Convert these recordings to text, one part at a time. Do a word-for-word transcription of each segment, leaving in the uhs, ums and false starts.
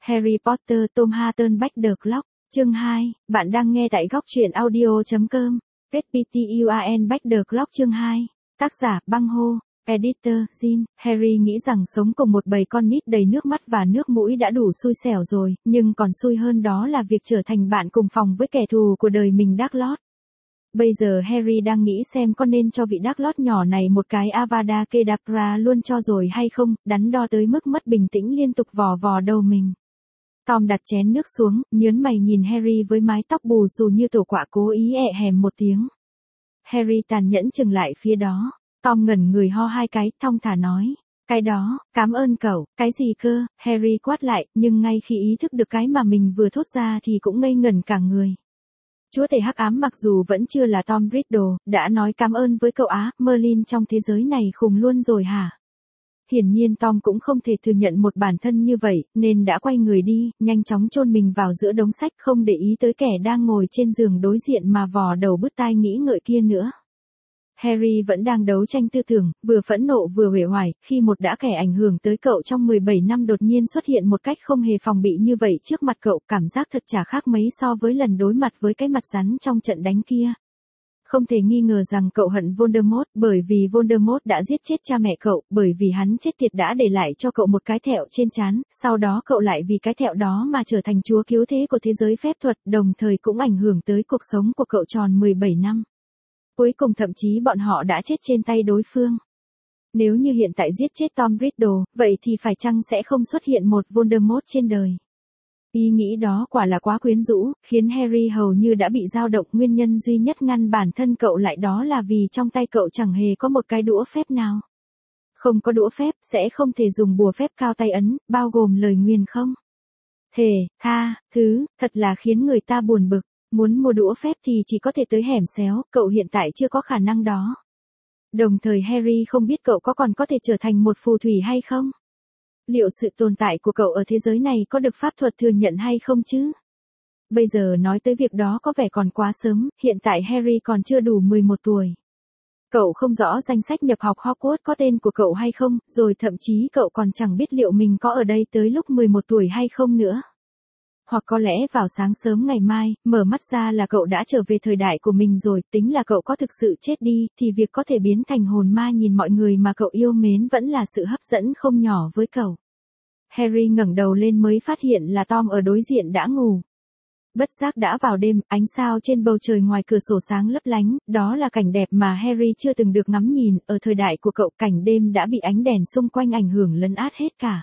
Harry Potter Tom Hatten Back the Clock, chương hai, bạn đang nghe tại góc truyện audio.com, Get pê tê u a en Back the Clock chương hai, tác giả Băng Hô, editor, Jin. Harry nghĩ rằng sống cùng một bầy con nít đầy nước mắt và nước mũi đã đủ xui xẻo rồi, nhưng còn xui hơn đó là việc trở thành bạn cùng phòng với kẻ thù của đời mình Dumbledore. Bây giờ Harry đang nghĩ xem có nên cho vị Dumbledore nhỏ này một cái Avada Kedavra luôn cho rồi hay không, đắn đo tới mức mất bình tĩnh liên tục vò vò đầu mình. Tom đặt chén nước xuống, nhớn mày nhìn Harry với mái tóc bù xù như tổ quạ cố ý ẹ hèm một tiếng. Harry tàn nhẫn chừng lại phía đó. Tom ngẩn người ho hai cái, thong thả nói. Cái đó, cảm ơn cậu, cái gì cơ, Harry quát lại, nhưng ngay khi ý thức được cái mà mình vừa thốt ra thì cũng ngây ngẩn cả người. Chúa tể hắc ám mặc dù vẫn chưa là Tom Riddle, đã nói cảm ơn với cậu á, Merlin trong thế giới này khùng luôn rồi hả? Hiển nhiên Tom cũng không thể thừa nhận một bản thân như vậy, nên đã quay người đi, nhanh chóng chôn mình vào giữa đống sách không để ý tới kẻ đang ngồi trên giường đối diện mà vò đầu bứt tai nghĩ ngợi kia nữa. Harry vẫn đang đấu tranh tư tưởng, vừa phẫn nộ vừa uể oải, khi một đã kẻ ảnh hưởng tới cậu trong mười bảy năm đột nhiên xuất hiện một cách không hề phòng bị như vậy trước mặt cậu, cảm giác thật chả khác mấy so với lần đối mặt với cái mặt rắn trong trận đánh kia. Không thể nghi ngờ rằng cậu hận Voldemort, bởi vì Voldemort đã giết chết cha mẹ cậu, bởi vì hắn chết tiệt đã để lại cho cậu một cái thẹo trên trán, sau đó cậu lại vì cái thẹo đó mà trở thành chúa cứu thế của thế giới phép thuật, đồng thời cũng ảnh hưởng tới cuộc sống của cậu tròn mười bảy năm. Cuối cùng thậm chí bọn họ đã chết trên tay đối phương. Nếu như hiện tại giết chết Tom Riddle, vậy thì phải chăng sẽ không xuất hiện một Voldemort trên đời? Ý nghĩ đó quả là quá quyến rũ, khiến Harry hầu như đã bị dao động. Nguyên nhân duy nhất ngăn bản thân cậu lại đó là vì trong tay cậu chẳng hề có một cái đũa phép nào. Không có đũa phép, sẽ không thể dùng bùa phép cao tay ấn, bao gồm lời nguyền không? Thề, tha, thứ, thật là khiến người ta buồn bực. Muốn mua đũa phép thì chỉ có thể tới hẻm xéo, cậu hiện tại chưa có khả năng đó. Đồng thời Harry không biết cậu có còn có thể trở thành một phù thủy hay không? Liệu sự tồn tại của cậu ở thế giới này có được pháp thuật thừa nhận hay không chứ? Bây giờ nói tới việc đó có vẻ còn quá sớm, hiện tại Harry còn chưa đủ mười một tuổi. Cậu không rõ danh sách nhập học Hogwarts có tên của cậu hay không, rồi thậm chí cậu còn chẳng biết liệu mình có ở đây tới lúc mười một tuổi hay không nữa. Hoặc có lẽ vào sáng sớm ngày mai, mở mắt ra là cậu đã trở về thời đại của mình rồi, tính là cậu có thực sự chết đi, thì việc có thể biến thành hồn ma nhìn mọi người mà cậu yêu mến vẫn là sự hấp dẫn không nhỏ với cậu. Harry ngẩng đầu lên mới phát hiện là Tom ở đối diện đã ngủ. Bất giác đã vào đêm, ánh sao trên bầu trời ngoài cửa sổ sáng lấp lánh, đó là cảnh đẹp mà Harry chưa từng được ngắm nhìn, ở thời đại của cậu cảnh đêm đã bị ánh đèn xung quanh ảnh hưởng lấn át hết cả.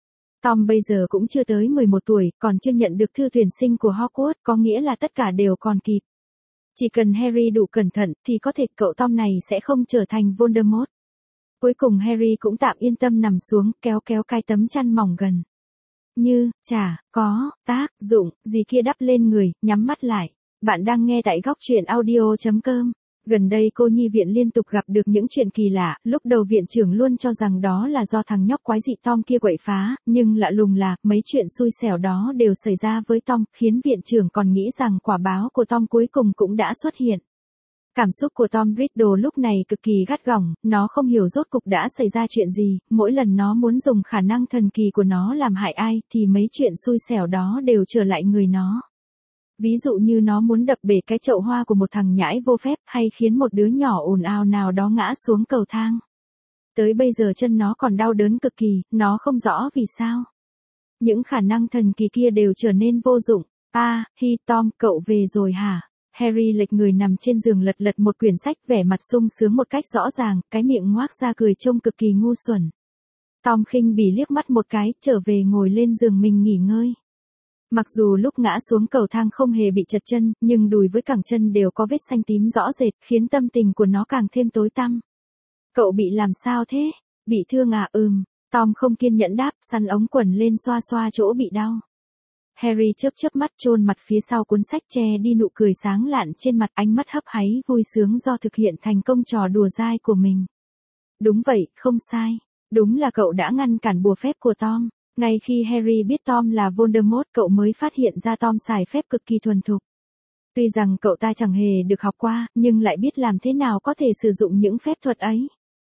Tom bây giờ cũng chưa tới mười một tuổi, còn chưa nhận được thư tuyển sinh của Hogwarts, có nghĩa là tất cả đều còn kịp. Chỉ cần Harry đủ cẩn thận, thì có thể cậu Tom này sẽ không trở thành Voldemort. Cuối cùng Harry cũng tạm yên tâm nằm xuống, kéo kéo cái tấm chăn mỏng gần. Như, chả, có, tác, dụng, gì kia đắp lên người, nhắm mắt lại. Bạn đang nghe tại góc truyện audio.com. Gần đây cô nhi viện liên tục gặp được những chuyện kỳ lạ, lúc đầu viện trưởng luôn cho rằng đó là do thằng nhóc quái dị Tom kia quậy phá, nhưng lạ lùng là, mấy chuyện xui xẻo đó đều xảy ra với Tom, khiến viện trưởng còn nghĩ rằng quả báo của Tom cuối cùng cũng đã xuất hiện. Cảm xúc của Tom Riddle lúc này cực kỳ gắt gỏng, nó không hiểu rốt cục đã xảy ra chuyện gì, mỗi lần nó muốn dùng khả năng thần kỳ của nó làm hại ai, thì mấy chuyện xui xẻo đó đều trở lại người nó. Ví dụ như nó muốn đập bể cái chậu hoa của một thằng nhãi vô phép, hay khiến một đứa nhỏ ồn ào nào đó ngã xuống cầu thang. Tới bây giờ chân nó còn đau đớn cực kỳ, nó không rõ vì sao. Những khả năng thần kỳ kia đều trở nên vô dụng. À, hi Tom, cậu về rồi hả? Harry lệch người nằm trên giường lật lật một quyển sách, vẻ mặt sung sướng một cách rõ ràng, cái miệng ngoác ra cười trông cực kỳ ngu xuẩn. Tom khinh bỉ liếc mắt một cái, trở về ngồi lên giường mình nghỉ ngơi. Mặc dù lúc ngã xuống cầu thang không hề bị trật chân, nhưng đùi với cẳng chân đều có vết xanh tím rõ rệt, khiến tâm tình của nó càng thêm tối tăm. Cậu bị làm sao thế? Bị thương à? Ừm. Tom không kiên nhẫn đáp, săn ống quần lên xoa xoa chỗ bị đau. Harry chớp chớp mắt chôn mặt phía sau cuốn sách che đi nụ cười sáng lạn trên mặt, ánh mắt hấp háy vui sướng do thực hiện thành công trò đùa dai của mình. Đúng vậy, không sai. Đúng là cậu đã ngăn cản bùa phép của Tom. Ngay khi Harry biết Tom là Voldemort, cậu mới phát hiện ra Tom xài phép cực kỳ thuần thục. Tuy rằng cậu ta chẳng hề được học qua, nhưng lại biết làm thế nào có thể sử dụng những phép thuật ấy.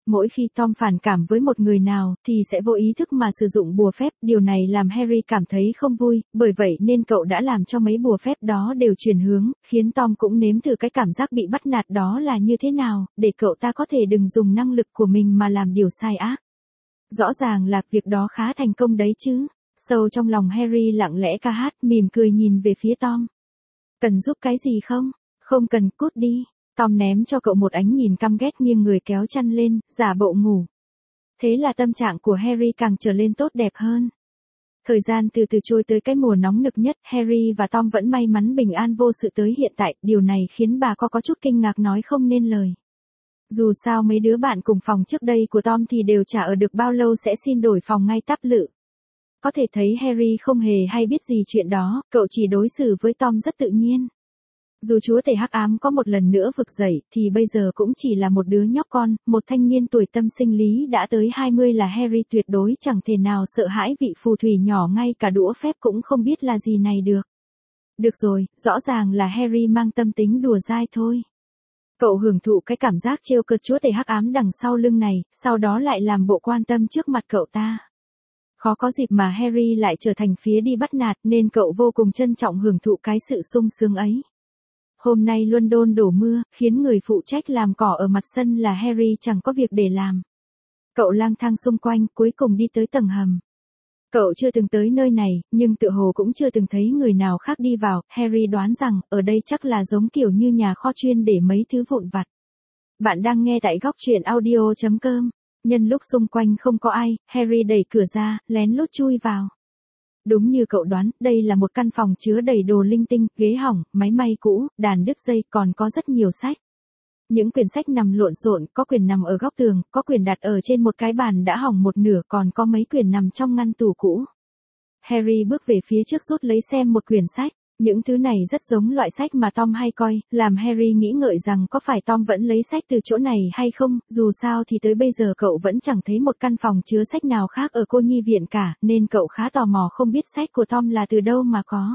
Mỗi khi Tom phản cảm với một người nào, thì sẽ vô ý thức mà sử dụng bùa phép, điều này làm Harry cảm thấy không vui, bởi vậy nên cậu đã làm cho mấy bùa phép đó đều chuyển hướng, khiến Tom cũng nếm thử cái cảm giác bị bắt nạt đó là như thế nào, để cậu ta có thể đừng dùng năng lực của mình mà làm điều sai ác. Rõ ràng là việc đó khá thành công đấy chứ. Sâu trong lòng Harry lặng lẽ ca hát, mỉm cười nhìn về phía Tom. Cần giúp cái gì không? Không cần, cút đi. Tom ném cho cậu một ánh nhìn căm ghét, nghiêng người kéo chăn lên, giả bộ ngủ. Thế là tâm trạng của Harry càng trở lên tốt đẹp hơn. Thời gian từ từ trôi tới cái mùa nóng nực nhất, Harry và Tom vẫn may mắn bình an vô sự tới hiện tại, điều này khiến bà có có chút kinh ngạc nói không nên lời. Dù sao mấy đứa bạn cùng phòng trước đây của Tom thì đều chả ở được bao lâu sẽ xin đổi phòng ngay tắp lự. Có thể thấy Harry không hề hay biết gì chuyện đó, cậu chỉ đối xử với Tom rất tự nhiên. Dù chúa tể hắc ám có một lần nữa vực dậy, thì bây giờ cũng chỉ là một đứa nhóc con, một thanh niên tuổi tâm sinh lý đã tới hai mươi là Harry tuyệt đối chẳng thể nào sợ hãi vị phù thủy nhỏ ngay cả đũa phép cũng không biết là gì này được. Được rồi, rõ ràng là Harry mang tâm tính đùa dai thôi. Cậu hưởng thụ cái cảm giác trêu cợt chúa tể hắc ám đằng sau lưng này, sau đó lại làm bộ quan tâm trước mặt cậu ta. Khó có dịp mà Harry lại trở thành phía đi bắt nạt nên cậu vô cùng trân trọng hưởng thụ cái sự sung sướng ấy. Hôm nay London đổ mưa, khiến người phụ trách làm cỏ ở mặt sân là Harry chẳng có việc để làm. Cậu lang thang xung quanh, cuối cùng đi tới tầng hầm. Cậu chưa từng tới nơi này, nhưng tự hồ cũng chưa từng thấy người nào khác đi vào, Harry đoán rằng, ở đây chắc là giống kiểu như nhà kho chuyên để mấy thứ vụn vặt. Bạn đang nghe tại góc truyện audio chấm com. Nhân lúc xung quanh không có ai, Harry đẩy cửa ra, lén lút chui vào. Đúng như cậu đoán, đây là một căn phòng chứa đầy đồ linh tinh, ghế hỏng, máy may cũ, đàn đứt dây, còn có rất nhiều sách. Những quyển sách nằm lộn xộn, có quyển nằm ở góc tường, có quyển đặt ở trên một cái bàn đã hỏng một nửa, còn có mấy quyển nằm trong ngăn tủ cũ. Harry bước về phía trước rút lấy xem một quyển sách. Những thứ này rất giống loại sách mà Tom hay coi, làm Harry nghĩ ngợi rằng có phải Tom vẫn lấy sách từ chỗ này hay không, dù sao thì tới bây giờ cậu vẫn chẳng thấy một căn phòng chứa sách nào khác ở cô nhi viện cả, nên cậu khá tò mò không biết sách của Tom là từ đâu mà có.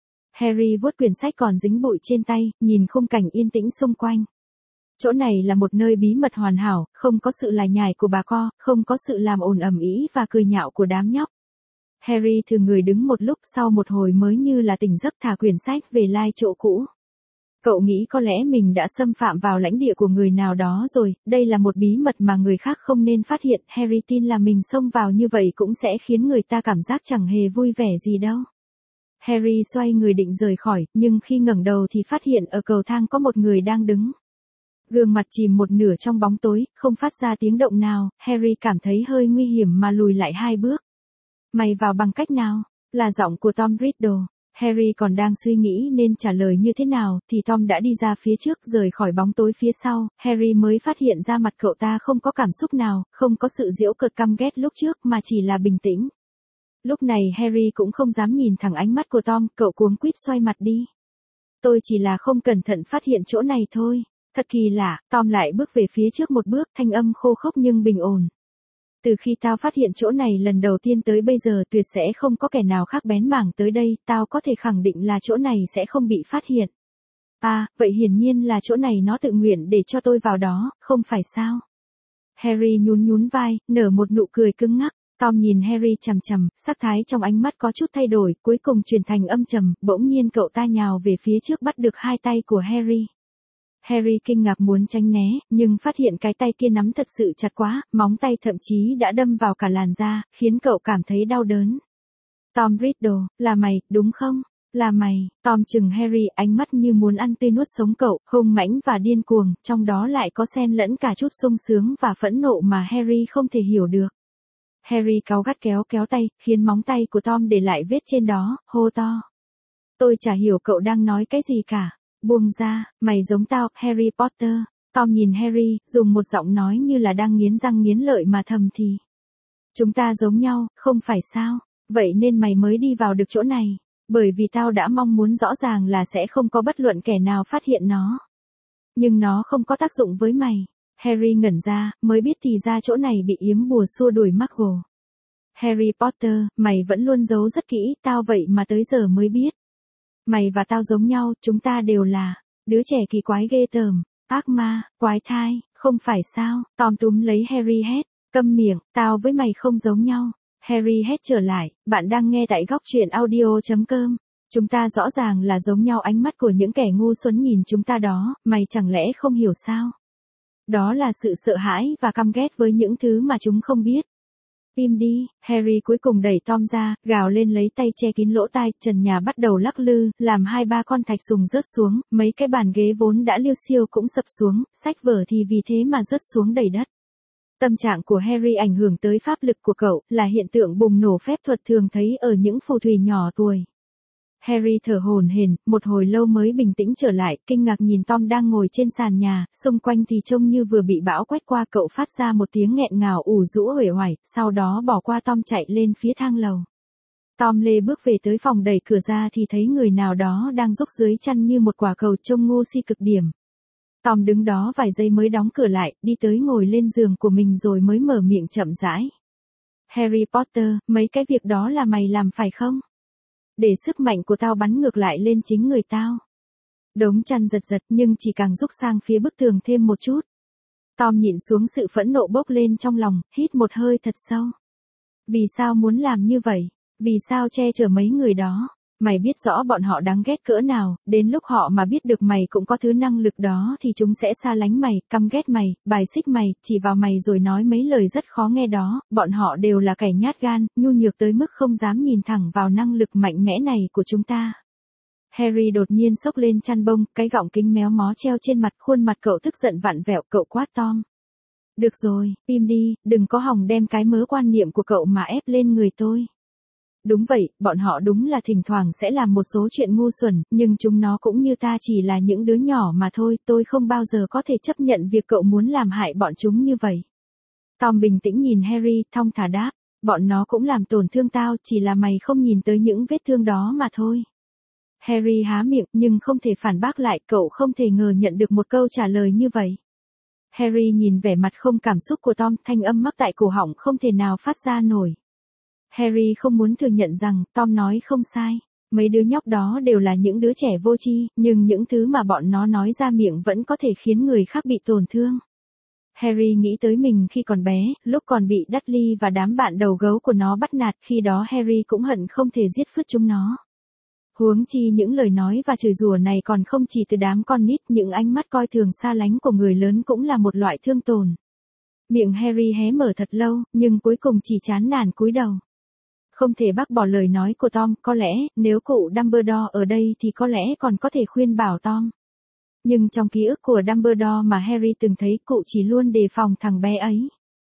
Harry vuốt quyển sách còn dính bụi trên tay, nhìn khung cảnh yên tĩnh xung quanh. Chỗ này là một nơi bí mật hoàn hảo, không có sự lải nhải của bà co, không có sự làm ồn ầm ĩ và cười nhạo của đám nhóc. Harry thừa người đứng một lúc, sau một hồi mới như là tỉnh giấc thả quyển sách về lai chỗ cũ. Cậu nghĩ có lẽ mình đã xâm phạm vào lãnh địa của người nào đó rồi, đây là một bí mật mà người khác không nên phát hiện, Harry tin là mình xông vào như vậy cũng sẽ khiến người ta cảm giác chẳng hề vui vẻ gì đâu. Harry xoay người định rời khỏi, nhưng khi ngẩng đầu thì phát hiện ở cầu thang có một người đang đứng. Gương mặt chìm một nửa trong bóng tối, không phát ra tiếng động nào, Harry cảm thấy hơi nguy hiểm mà lùi lại hai bước. Mày vào bằng cách nào? Là giọng của Tom Riddle. Harry còn đang suy nghĩ nên trả lời như thế nào, thì Tom đã đi ra phía trước rời khỏi bóng tối phía sau, Harry mới phát hiện ra mặt cậu ta không có cảm xúc nào, không có sự giễu cợt căm ghét lúc trước mà chỉ là bình tĩnh. Lúc này Harry cũng không dám nhìn thẳng ánh mắt của Tom, cậu cuống quýt xoay mặt đi. Tôi chỉ là không cẩn thận phát hiện chỗ này thôi. Thật kỳ lạ, Tom lại bước về phía trước một bước, thanh âm khô khốc nhưng bình ổn. Từ khi tao phát hiện chỗ này lần đầu tiên tới bây giờ tuyệt sẽ không có kẻ nào khác bén mảng tới đây, tao có thể khẳng định là chỗ này sẽ không bị phát hiện. À, vậy hiển nhiên là chỗ này nó tự nguyện để cho tôi vào đó, không phải sao? Harry nhún nhún vai, nở một nụ cười cứng ngắc. Tom nhìn Harry chằm chằm, sắc thái trong ánh mắt có chút thay đổi, cuối cùng chuyển thành âm trầm, bỗng nhiên cậu ta nhào về phía trước bắt được hai tay của Harry. Harry kinh ngạc muốn tránh né, nhưng phát hiện cái tay kia nắm thật sự chặt quá, móng tay thậm chí đã đâm vào cả làn da, khiến cậu cảm thấy đau đớn. Tom Riddle, là mày, đúng không? Là mày. Tom chừng Harry, ánh mắt như muốn ăn tươi nuốt sống cậu, hung mãnh và điên cuồng, trong đó lại có xen lẫn cả chút sung sướng và phẫn nộ mà Harry không thể hiểu được. Harry cáu gắt kéo kéo tay, khiến móng tay của Tom để lại vết trên đó, hô to. Tôi chả hiểu cậu đang nói cái gì cả. Buông ra, mày giống tao, Harry Potter. Tom nhìn Harry, dùng một giọng nói như là đang nghiến răng nghiến lợi mà thầm thì. Chúng ta giống nhau, không phải sao? Vậy nên mày mới đi vào được chỗ này. Bởi vì tao đã mong muốn rõ ràng là sẽ không có bất luận kẻ nào phát hiện nó. Nhưng nó không có tác dụng với mày. Harry ngẩn ra, mới biết thì ra chỗ này bị yếm bùa xua đuổi Muggle. Harry Potter, mày vẫn luôn giấu rất kỹ, tao vậy mà tới giờ mới biết. Mày và tao giống nhau, chúng ta đều là đứa trẻ kỳ quái ghê tởm. Ác ma, quái thai, không phải sao, Tom túm lấy Harry hét, câm miệng, tao với mày không giống nhau. Harry hét trở lại, bạn đang nghe tại góc truyện audio.com. Chúng ta rõ ràng là giống nhau, ánh mắt của những kẻ ngu xuẩn nhìn chúng ta đó, mày chẳng lẽ không hiểu sao? Đó là sự sợ hãi và căm ghét với những thứ mà chúng không biết. Im đi, Harry cuối cùng đẩy Tom ra, gào lên lấy tay che kín lỗ tai, trần nhà bắt đầu lắc lư, làm hai ba con thạch sùng rớt xuống, mấy cái bàn ghế vốn đã liêu xiêu cũng sập xuống, sách vở thì vì thế mà rớt xuống đầy đất. Tâm trạng của Harry ảnh hưởng tới pháp lực của cậu, là hiện tượng bùng nổ phép thuật thường thấy ở những phù thủy nhỏ tuổi. Harry thở hổn hển, một hồi lâu mới bình tĩnh trở lại, kinh ngạc nhìn Tom đang ngồi trên sàn nhà, xung quanh thì trông như vừa bị bão quét qua, cậu phát ra một tiếng nghẹn ngào ủ rũ uể oải, sau đó bỏ qua Tom chạy lên phía thang lầu. Tom lê bước về tới phòng, đẩy cửa ra thì thấy người nào đó đang rúc dưới chăn như một quả cầu, trông ngu si cực điểm. Tom đứng đó vài giây mới đóng cửa lại, đi tới ngồi lên giường của mình rồi mới mở miệng chậm rãi. Harry Potter, mấy cái việc đó là mày làm phải không? Để sức mạnh của tao bắn ngược lại lên chính người tao. Đống chăn giật giật nhưng chỉ càng rúc sang phía bức tường thêm một chút. Tom nhìn xuống, sự phẫn nộ bốc lên trong lòng, hít một hơi thật sâu. Vì sao muốn làm như vậy? Vì sao che chở mấy người đó? Mày biết rõ bọn họ đáng ghét cỡ nào, đến lúc họ mà biết được mày cũng có thứ năng lực đó thì chúng sẽ xa lánh mày, căm ghét mày, bài xích mày, chỉ vào mày rồi nói mấy lời rất khó nghe đó, bọn họ đều là kẻ nhát gan, nhu nhược tới mức không dám nhìn thẳng vào năng lực mạnh mẽ này của chúng ta. Harry đột nhiên xốc lên chăn bông, cái gọng kính méo mó treo trên mặt, khuôn mặt cậu tức giận vặn vẹo, cậu quát Tom. Được rồi, im đi, đừng có hòng đem cái mớ quan niệm của cậu mà ép lên người tôi. Đúng vậy, bọn họ đúng là thỉnh thoảng sẽ làm một số chuyện ngu xuẩn, nhưng chúng nó cũng như ta chỉ là những đứa nhỏ mà thôi, tôi không bao giờ có thể chấp nhận việc cậu muốn làm hại bọn chúng như vậy. Tom bình tĩnh nhìn Harry, thong thả đáp, bọn nó cũng làm tổn thương tao, chỉ là mày không nhìn tới những vết thương đó mà thôi. Harry há miệng nhưng không thể phản bác lại, cậu không thể ngờ nhận được một câu trả lời như vậy. Harry nhìn vẻ mặt không cảm xúc của Tom, thanh âm mắc tại cổ họng không thể nào phát ra nổi. Harry không muốn thừa nhận rằng Tom nói không sai. Mấy đứa nhóc đó đều là những đứa trẻ vô tri, nhưng những thứ mà bọn nó nói ra miệng vẫn có thể khiến người khác bị tổn thương. Harry nghĩ tới mình khi còn bé, lúc còn bị Dudley và đám bạn đầu gấu của nó bắt nạt, khi đó Harry cũng hận không thể giết phứt chúng nó. Huống chi những lời nói và chửi rủa này còn không chỉ từ đám con nít, những ánh mắt coi thường xa lánh của người lớn cũng là một loại thương tổn. Miệng Harry hé mở thật lâu, nhưng cuối cùng chỉ chán nản cúi đầu. Không thể bác bỏ lời nói của Tom, có lẽ, nếu cụ Dumbledore ở đây thì có lẽ còn có thể khuyên bảo Tom. Nhưng trong ký ức của Dumbledore mà Harry từng thấy, cụ chỉ luôn đề phòng thằng bé ấy.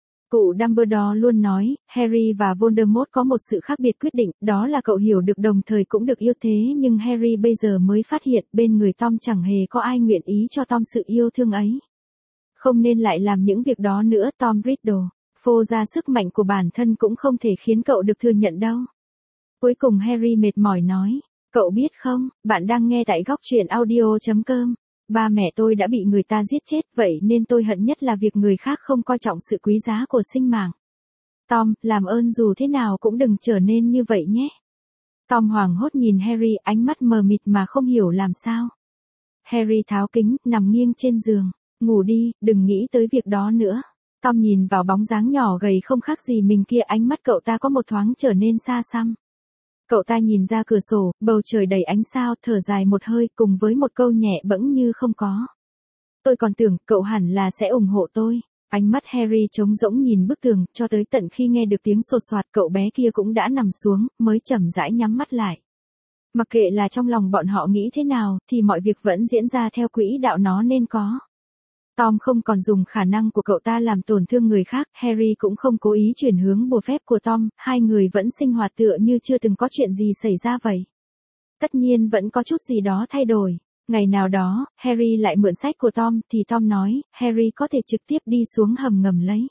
Cụ Dumbledore luôn nói, Harry và Voldemort có một sự khác biệt quyết định, đó là cậu hiểu được đồng thời cũng được yêu thế, nhưng Harry bây giờ mới phát hiện bên người Tom chẳng hề có ai nguyện ý cho Tom sự yêu thương ấy. Không nên lại làm những việc đó nữa, Tom Riddle. Phô ra sức mạnh của bản thân cũng không thể khiến cậu được thừa nhận đâu. Cuối cùng Harry mệt mỏi nói, cậu biết không, bạn đang nghe tại góc truyện audio.com. Ba mẹ tôi đã bị người ta giết chết, vậy nên tôi hận nhất là việc người khác không coi trọng sự quý giá của sinh mạng. Tom, làm ơn dù thế nào cũng đừng trở nên như vậy nhé. Tom hoảng hốt nhìn Harry, ánh mắt mờ mịt mà không hiểu làm sao. Harry tháo kính, nằm nghiêng trên giường. Ngủ đi, đừng nghĩ tới việc đó nữa. Tom nhìn vào bóng dáng nhỏ gầy không khác gì mình kia, ánh mắt cậu ta có một thoáng trở nên xa xăm. Cậu ta nhìn ra cửa sổ, bầu trời đầy ánh sao, thở dài một hơi cùng với một câu nhẹ bẫng như không có. Tôi còn tưởng cậu hẳn là sẽ ủng hộ tôi. Ánh mắt Harry trống rỗng nhìn bức tường, cho tới tận khi nghe được tiếng sột soạt, cậu bé kia cũng đã nằm xuống, mới chậm rãi nhắm mắt lại. Mặc kệ là trong lòng bọn họ nghĩ thế nào, thì mọi việc vẫn diễn ra theo quỹ đạo nó nên có. Tom không còn dùng khả năng của cậu ta làm tổn thương người khác, Harry cũng không cố ý chuyển hướng bùa phép của Tom, hai người vẫn sinh hoạt tựa như chưa từng có chuyện gì xảy ra vậy. Tất nhiên vẫn có chút gì đó thay đổi. Ngày nào đó, Harry lại mượn sách của Tom, thì Tom nói, Harry có thể trực tiếp đi xuống hầm ngầm lấy.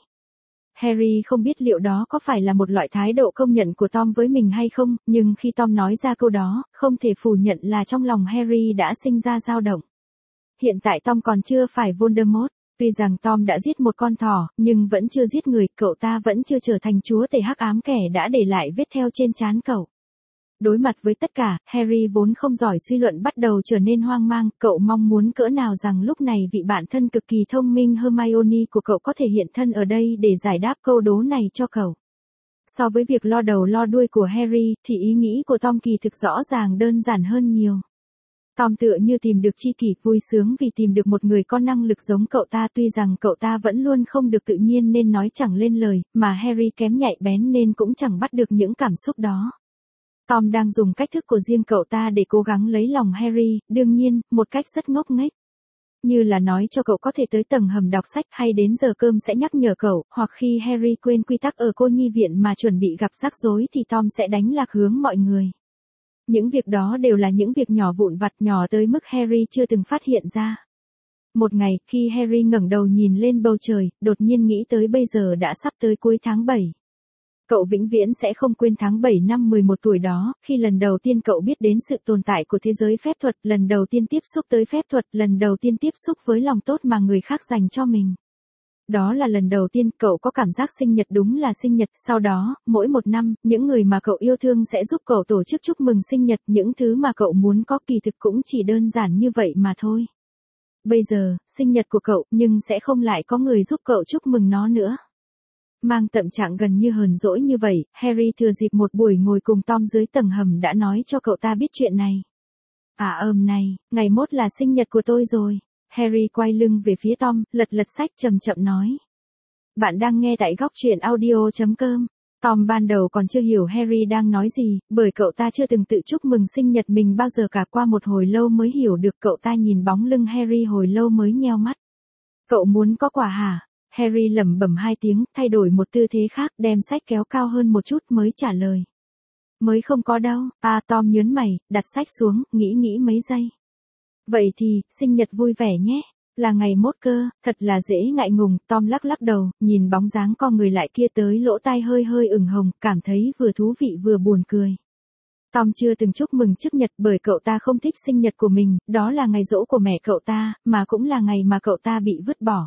Harry không biết liệu đó có phải là một loại thái độ công nhận của Tom với mình hay không, nhưng khi Tom nói ra câu đó, không thể phủ nhận là trong lòng Harry đã sinh ra dao động. Hiện tại Tom còn chưa phải Voldemort, tuy rằng Tom đã giết một con thỏ, nhưng vẫn chưa giết người, cậu ta vẫn chưa trở thành chúa tể hắc ám, kẻ đã để lại vết thêu trên trán cậu. Đối mặt với tất cả, Harry vốn không giỏi suy luận bắt đầu trở nên hoang mang, cậu mong muốn cỡ nào rằng lúc này vị bạn thân cực kỳ thông minh Hermione của cậu có thể hiện thân ở đây để giải đáp câu đố này cho cậu. So với việc lo đầu lo đuôi của Harry, thì ý nghĩ của Tom kỳ thực rõ ràng đơn giản hơn nhiều. Tom tựa như tìm được tri kỷ, vui sướng vì tìm được một người có năng lực giống cậu ta, tuy rằng cậu ta vẫn luôn không được tự nhiên nên nói chẳng lên lời, mà Harry kém nhạy bén nên cũng chẳng bắt được những cảm xúc đó. Tom đang dùng cách thức của riêng cậu ta để cố gắng lấy lòng Harry, đương nhiên, một cách rất ngốc nghếch. Như là nói cho cậu có thể tới tầng hầm đọc sách, hay đến giờ cơm sẽ nhắc nhở cậu, hoặc khi Harry quên quy tắc ở cô nhi viện mà chuẩn bị gặp rắc rối thì Tom sẽ đánh lạc hướng mọi người. Những việc đó đều là những việc nhỏ vụn vặt, nhỏ tới mức Harry chưa từng phát hiện ra. Một ngày, khi Harry ngẩng đầu nhìn lên bầu trời, đột nhiên nghĩ tới bây giờ đã sắp tới cuối tháng bảy. Cậu vĩnh viễn sẽ không quên tháng bảy năm mười một tuổi đó, khi lần đầu tiên cậu biết đến sự tồn tại của thế giới phép thuật, lần đầu tiên tiếp xúc tới phép thuật, lần đầu tiên tiếp xúc với lòng tốt mà người khác dành cho mình. Đó là lần đầu tiên cậu có cảm giác sinh nhật đúng là sinh nhật, sau đó, mỗi một năm, những người mà cậu yêu thương sẽ giúp cậu tổ chức chúc mừng sinh nhật, những thứ mà cậu muốn có kỳ thực cũng chỉ đơn giản như vậy mà thôi. Bây giờ, sinh nhật của cậu, nhưng sẽ không lại có người giúp cậu chúc mừng nó nữa. Mang tâm trạng gần như hờn dỗi như vậy, Harry thừa dịp một buổi ngồi cùng Tom dưới tầng hầm đã nói cho cậu ta biết chuyện này. À ờm này, ngày mốt là sinh nhật của tôi rồi. Harry quay lưng về phía Tom, lật lật sách chậm chậm nói. Bạn đang nghe tại góc truyện audio chấm com. Tom ban đầu còn chưa hiểu Harry đang nói gì, bởi cậu ta chưa từng tự chúc mừng sinh nhật mình bao giờ cả, qua một hồi lâu mới hiểu được. Cậu ta nhìn bóng lưng Harry hồi lâu mới nheo mắt. Cậu muốn có quà hả? Harry lẩm bẩm hai tiếng, thay đổi một tư thế khác, đem sách kéo cao hơn một chút mới trả lời. Mới không có đâu. À, Tom nhớn mày, đặt sách xuống, nghĩ nghĩ mấy giây. Vậy thì, sinh nhật vui vẻ nhé. Là ngày mốt cơ, thật là dễ ngại ngùng. Tom lắc lắc đầu, nhìn bóng dáng co người lại kia tới lỗ tai hơi hơi ửng hồng, cảm thấy vừa thú vị vừa buồn cười. Tom chưa từng chúc mừng trước nhật bởi cậu ta không thích sinh nhật của mình, đó là ngày giỗ của mẹ cậu ta, mà cũng là ngày mà cậu ta bị vứt bỏ.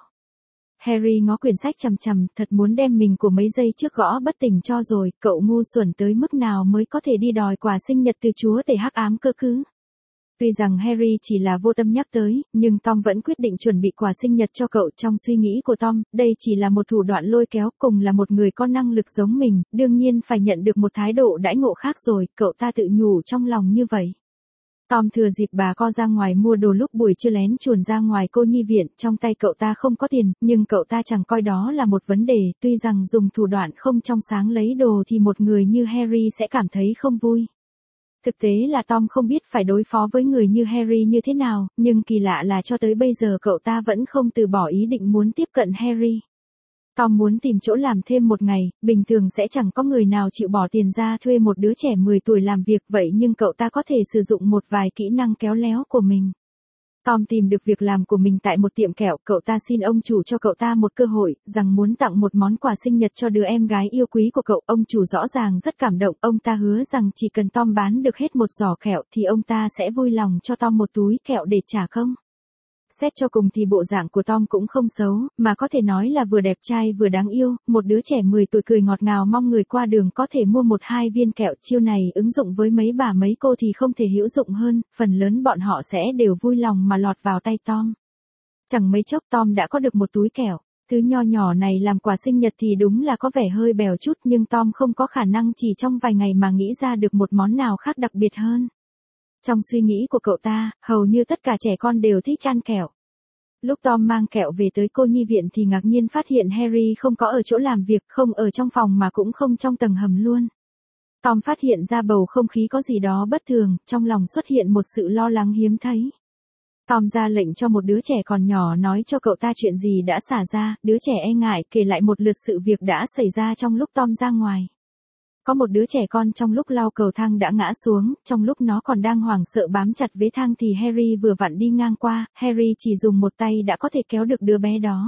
Harry ngó quyển sách chằm chằm, thật muốn đem mình của mấy giây trước gõ bất tỉnh cho rồi, cậu ngu xuẩn tới mức nào mới có thể đi đòi quà sinh nhật từ chúa tể hắc ám cơ cứ. Tuy rằng Harry chỉ là vô tâm nhắc tới, nhưng Tom vẫn quyết định chuẩn bị quà sinh nhật cho cậu. Trong suy nghĩ của Tom, đây chỉ là một thủ đoạn lôi kéo, cùng là một người có năng lực giống mình, đương nhiên phải nhận được một thái độ đãi ngộ khác rồi, cậu ta tự nhủ trong lòng như vậy. Tom thừa dịp bà co ra ngoài mua đồ lúc buổi trưa lén chuồn ra ngoài cô nhi viện, trong tay cậu ta không có tiền, nhưng cậu ta chẳng coi đó là một vấn đề, tuy rằng dùng thủ đoạn không trong sáng lấy đồ thì một người như Harry sẽ cảm thấy không vui. Thực tế là Tom không biết phải đối phó với người như Harry như thế nào, nhưng kỳ lạ là cho tới bây giờ cậu ta vẫn không từ bỏ ý định muốn tiếp cận Harry. Tom muốn tìm chỗ làm thêm một ngày, bình thường sẽ chẳng có người nào chịu bỏ tiền ra thuê một đứa trẻ mười tuổi làm việc vậy, nhưng cậu ta có thể sử dụng một vài kỹ năng khéo léo của mình. Tom tìm được việc làm của mình tại một tiệm kẹo, cậu ta xin ông chủ cho cậu ta một cơ hội, rằng muốn tặng một món quà sinh nhật cho đứa em gái yêu quý của cậu. Ông chủ rõ ràng rất cảm động, ông ta hứa rằng chỉ cần Tom bán được hết một giỏ kẹo thì ông ta sẽ vui lòng cho Tom một túi kẹo để trả công. Xét cho cùng thì bộ dạng của Tom cũng không xấu, mà có thể nói là vừa đẹp trai vừa đáng yêu, một đứa trẻ mười tuổi cười ngọt ngào mong người qua đường có thể mua một hai viên kẹo. Chiêu này ứng dụng với mấy bà mấy cô thì không thể hữu dụng hơn, phần lớn bọn họ sẽ đều vui lòng mà lọt vào tay Tom. Chẳng mấy chốc Tom đã có được một túi kẹo. Thứ nho nhỏ này làm quà sinh nhật thì đúng là có vẻ hơi bèo chút, nhưng Tom không có khả năng chỉ trong vài ngày mà nghĩ ra được một món nào khác đặc biệt hơn. Trong suy nghĩ của cậu ta, hầu như tất cả trẻ con đều thích ăn kẹo. Lúc Tom mang kẹo về tới cô nhi viện thì ngạc nhiên phát hiện Harry không có ở chỗ làm việc, không ở trong phòng mà cũng không trong tầng hầm luôn. Tom phát hiện ra bầu không khí có gì đó bất thường, trong lòng xuất hiện một sự lo lắng hiếm thấy. Tom ra lệnh cho một đứa trẻ còn nhỏ nói cho cậu ta chuyện gì đã xảy ra, đứa trẻ e ngại kể lại một lượt sự việc đã xảy ra trong lúc Tom ra ngoài. Có một đứa trẻ con trong lúc lao cầu thang đã ngã xuống, trong lúc nó còn đang hoảng sợ bám chặt vế thang thì Harry vừa vặn đi ngang qua, Harry chỉ dùng một tay đã có thể kéo được đứa bé đó.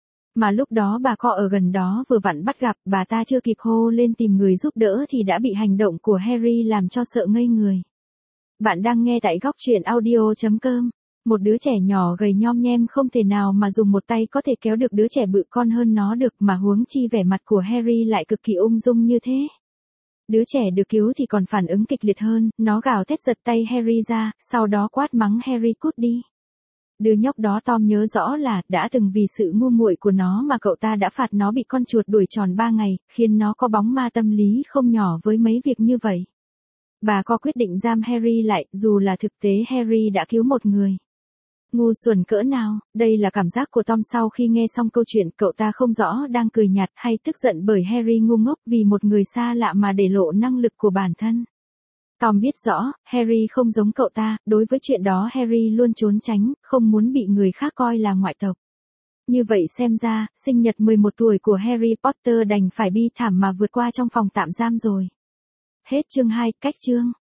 Mà lúc đó bà co ở gần đó vừa vặn bắt gặp, bà ta chưa kịp hô lên tìm người giúp đỡ thì đã bị hành động của Harry làm cho sợ ngây người. Bạn đang nghe tại góc truyện audio chấm com. Một đứa trẻ nhỏ gầy nhom nhem không thể nào mà dùng một tay có thể kéo được đứa trẻ bự con hơn nó được, mà huống chi vẻ mặt của Harry lại cực kỳ ung dung như thế. Đứa trẻ được cứu thì còn phản ứng kịch liệt hơn, nó gào thét giật tay Harry ra, sau đó quát mắng Harry cút đi. Đứa nhóc đó Tom nhớ rõ là, đã từng vì sự ngu muội của nó mà cậu ta đã phạt nó bị con chuột đuổi tròn ba ngày, khiến nó có bóng ma tâm lý không nhỏ với mấy việc như vậy. Bà có quyết định giam Harry lại, dù là thực tế Harry đã cứu một người. Ngu xuẩn cỡ nào, đây là cảm giác của Tom sau khi nghe xong câu chuyện, cậu ta không rõ đang cười nhạt hay tức giận bởi Harry ngu ngốc vì một người xa lạ mà để lộ năng lực của bản thân. Tom biết rõ, Harry không giống cậu ta, đối với chuyện đó Harry luôn trốn tránh, không muốn bị người khác coi là ngoại tộc. Như vậy xem ra, sinh nhật mười một tuổi của Harry Potter đành phải bi thảm mà vượt qua trong phòng tạm giam rồi. Hết chương hai, cách chương.